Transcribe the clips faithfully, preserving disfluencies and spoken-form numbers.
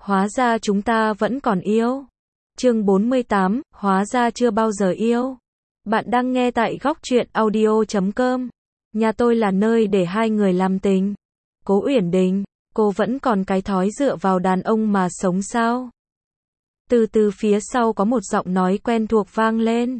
Hóa ra chúng ta vẫn còn yêu. Chương bốn mươi tám, hóa ra chưa bao giờ yêu. Bạn đang nghe tại góc truyện audio chấm com. Nhà tôi là nơi để hai người làm tình. Cố Uyển Đình, cô vẫn còn cái thói dựa vào đàn ông mà sống sao? Từ từ phía sau có một giọng nói quen thuộc vang lên.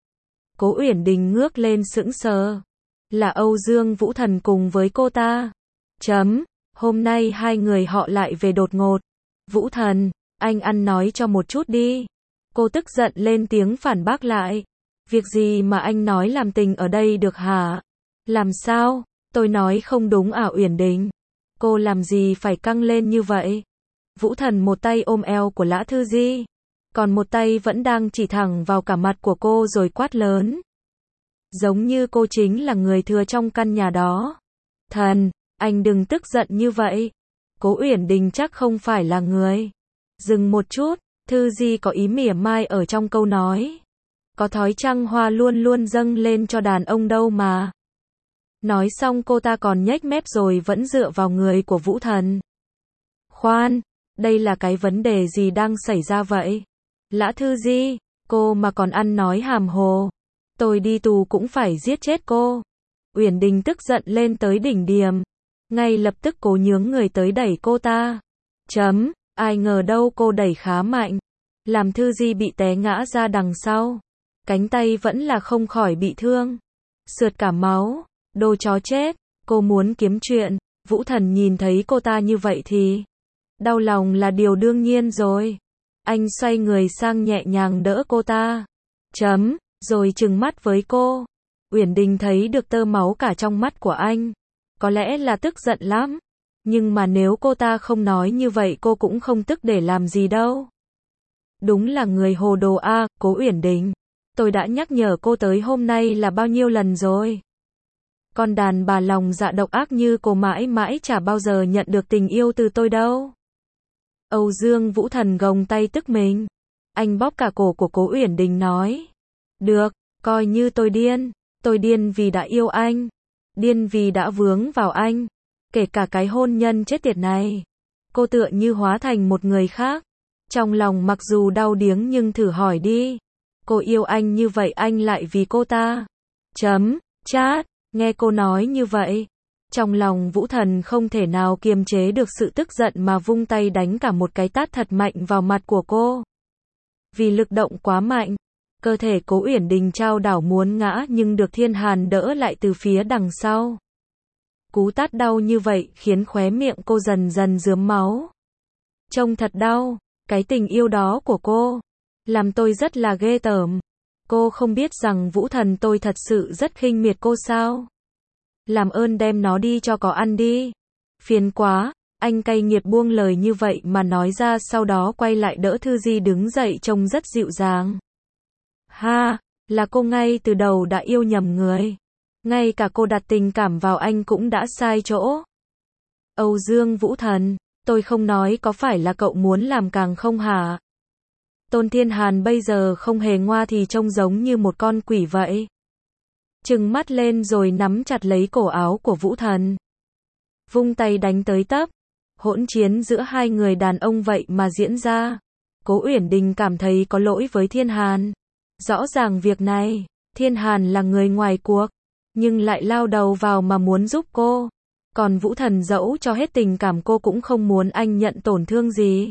Cố Uyển Đình ngước lên sững sờ. Là Âu Dương Vũ Thần cùng với cô ta. Chấm, hôm nay hai người họ lại về đột ngột. Vũ Thần, anh ăn nói cho một chút đi. Cô tức giận lên tiếng phản bác lại. Việc gì mà anh nói làm tình ở đây được hả? Làm sao? Tôi nói không đúng à Uyển Đình? Cô làm gì phải căng lên như vậy? Vũ Thần một tay ôm eo của Lã Thư Di, còn một tay vẫn đang chỉ thẳng vào cả mặt của cô rồi quát lớn. Giống như cô chính là người thừa trong căn nhà đó. Thần, anh đừng tức giận như vậy. Cố Uyển Đình chắc không phải là người. Dừng một chút, Thư Di có ý mỉa mai ở trong câu nói. Có thói trăng hoa luôn luôn dâng lên cho đàn ông đâu mà. Nói xong cô ta còn nhếch mép rồi vẫn dựa vào người của Vũ Thần. Khoan, đây là cái vấn đề gì đang xảy ra vậy? Lã Thư Di, cô mà còn ăn nói hàm hồ. Tôi đi tù cũng phải giết chết cô. Uyển Đình tức giận lên tới đỉnh điểm. Ngay lập tức cố nhướng người tới đẩy cô ta. Chấm, ai ngờ đâu cô đẩy khá mạnh. Làm Thư Di bị té ngã ra đằng sau. Cánh tay vẫn là không khỏi bị thương. Sượt cả máu, đồ chó chết, cô muốn kiếm chuyện. Vũ Thần nhìn thấy cô ta như vậy thì đau lòng là điều đương nhiên rồi. Anh xoay người sang nhẹ nhàng đỡ cô ta. Chấm, rồi trừng mắt với cô. Uyển Đình thấy được tơ máu cả trong mắt của anh. Có lẽ là tức giận lắm. Nhưng mà nếu cô ta không nói như vậy cô cũng không tức để làm gì đâu. Đúng là người hồ đồ a, à, Cố Uyển Đình. Tôi đã nhắc nhở cô tới hôm nay là bao nhiêu lần rồi. Con đàn bà lòng dạ độc ác như cô mãi mãi chả bao giờ nhận được tình yêu từ tôi đâu. Âu Dương Vũ Thần gồng tay tức mình. Anh bóp cả cổ của Cố Uyển Đình nói. Được, coi như tôi điên. Tôi điên vì đã yêu anh. Điên vì đã vướng vào anh. Kể cả cái hôn nhân chết tiệt này. Cô tựa như hóa thành một người khác. Trong lòng mặc dù đau điếng nhưng thử hỏi đi. Cô yêu anh như vậy anh lại vì cô ta. Chấm, chát, nghe cô nói như vậy. Trong lòng Vũ Thần không thể nào kiềm chế được sự tức giận mà vung tay đánh cả một cái tát thật mạnh vào mặt của cô. Vì lực động quá mạnh, cơ thể Cố Uyển Đình chao đảo muốn ngã nhưng được Thiên Hàn đỡ lại từ phía đằng sau. Cú tát đau như vậy khiến khóe miệng cô dần dần rướm máu. Trông thật đau, cái tình yêu đó của cô làm tôi rất là ghê tởm. Cô không biết rằng Vũ Thần tôi thật sự rất khinh miệt cô sao? Làm ơn đem nó đi cho có ăn đi. Phiền quá, anh cay nghiệt buông lời như vậy mà nói ra sau đó quay lại đỡ Thư Di đứng dậy trông rất dịu dàng. Ha, là cô ngay từ đầu đã yêu nhầm người. Ngay cả cô đặt tình cảm vào anh cũng đã sai chỗ. Âu Dương Vũ Thần, tôi không nói có phải là cậu muốn làm càng không hả? Tôn Thiên Hàn bây giờ không hề ngoa thì trông giống như một con quỷ vậy. Trừng mắt lên rồi nắm chặt lấy cổ áo của Vũ Thần. Vung tay đánh tới tấp. Hỗn chiến giữa hai người đàn ông vậy mà diễn ra. Cố Uyển Đình cảm thấy có lỗi với Thiên Hàn. Rõ ràng việc này, Thiên Hàn là người ngoài cuộc. Nhưng lại lao đầu vào mà muốn giúp cô. Còn Vũ Thần dẫu cho hết tình cảm cô cũng không muốn anh nhận tổn thương gì.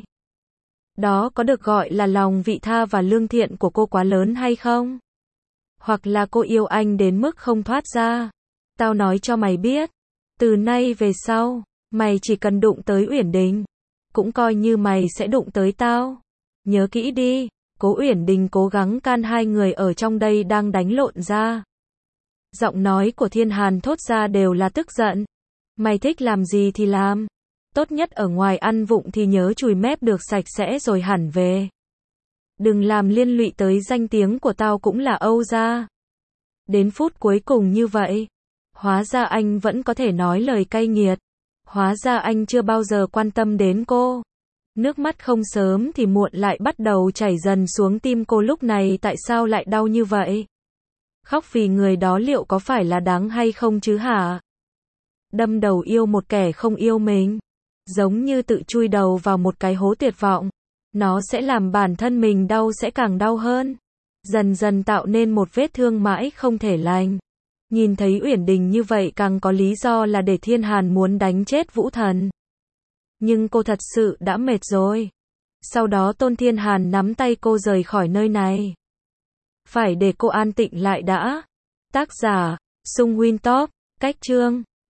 Đó có được gọi là lòng vị tha và lương thiện của cô quá lớn hay không? Hoặc là cô yêu anh đến mức không thoát ra. Tao nói cho mày biết. Từ nay về sau, mày chỉ cần đụng tới Uyển Đình. Cũng coi như mày sẽ đụng tới tao. Nhớ kỹ đi. Cố Uyển Đình cố gắng can hai người ở trong đây đang đánh lộn ra. Giọng nói của Thiên Hàn thốt ra đều là tức giận. Mày thích làm gì thì làm. Tốt nhất ở ngoài ăn vụng thì nhớ chùi mép được sạch sẽ rồi hẳn về. Đừng làm liên lụy tới danh tiếng của tao cũng là Âu gia. Đến phút cuối cùng như vậy. Hóa ra anh vẫn có thể nói lời cay nghiệt. Hóa ra anh chưa bao giờ quan tâm đến cô. Nước mắt không sớm thì muộn lại bắt đầu chảy dần xuống tim cô lúc này tại sao lại đau như vậy? Khóc vì người đó liệu có phải là đáng hay không chứ hả? Đâm đầu yêu một kẻ không yêu mình. giống như tự chui đầu vào một cái hố tuyệt vọng. Nó sẽ làm bản thân mình đau sẽ càng đau hơn. Dần dần tạo nên một vết thương mãi không thể lành. Nhìn thấy Uyển Đình như vậy càng có lý do là để Thiên Hàn muốn đánh chết Vũ Thần. Nhưng cô thật sự đã mệt rồi. Sau đó Tôn Thiên Hàn nắm tay cô rời khỏi nơi này. Phải để cô an tịnh lại đã. Tác giả, Sung Win Top, cách chương.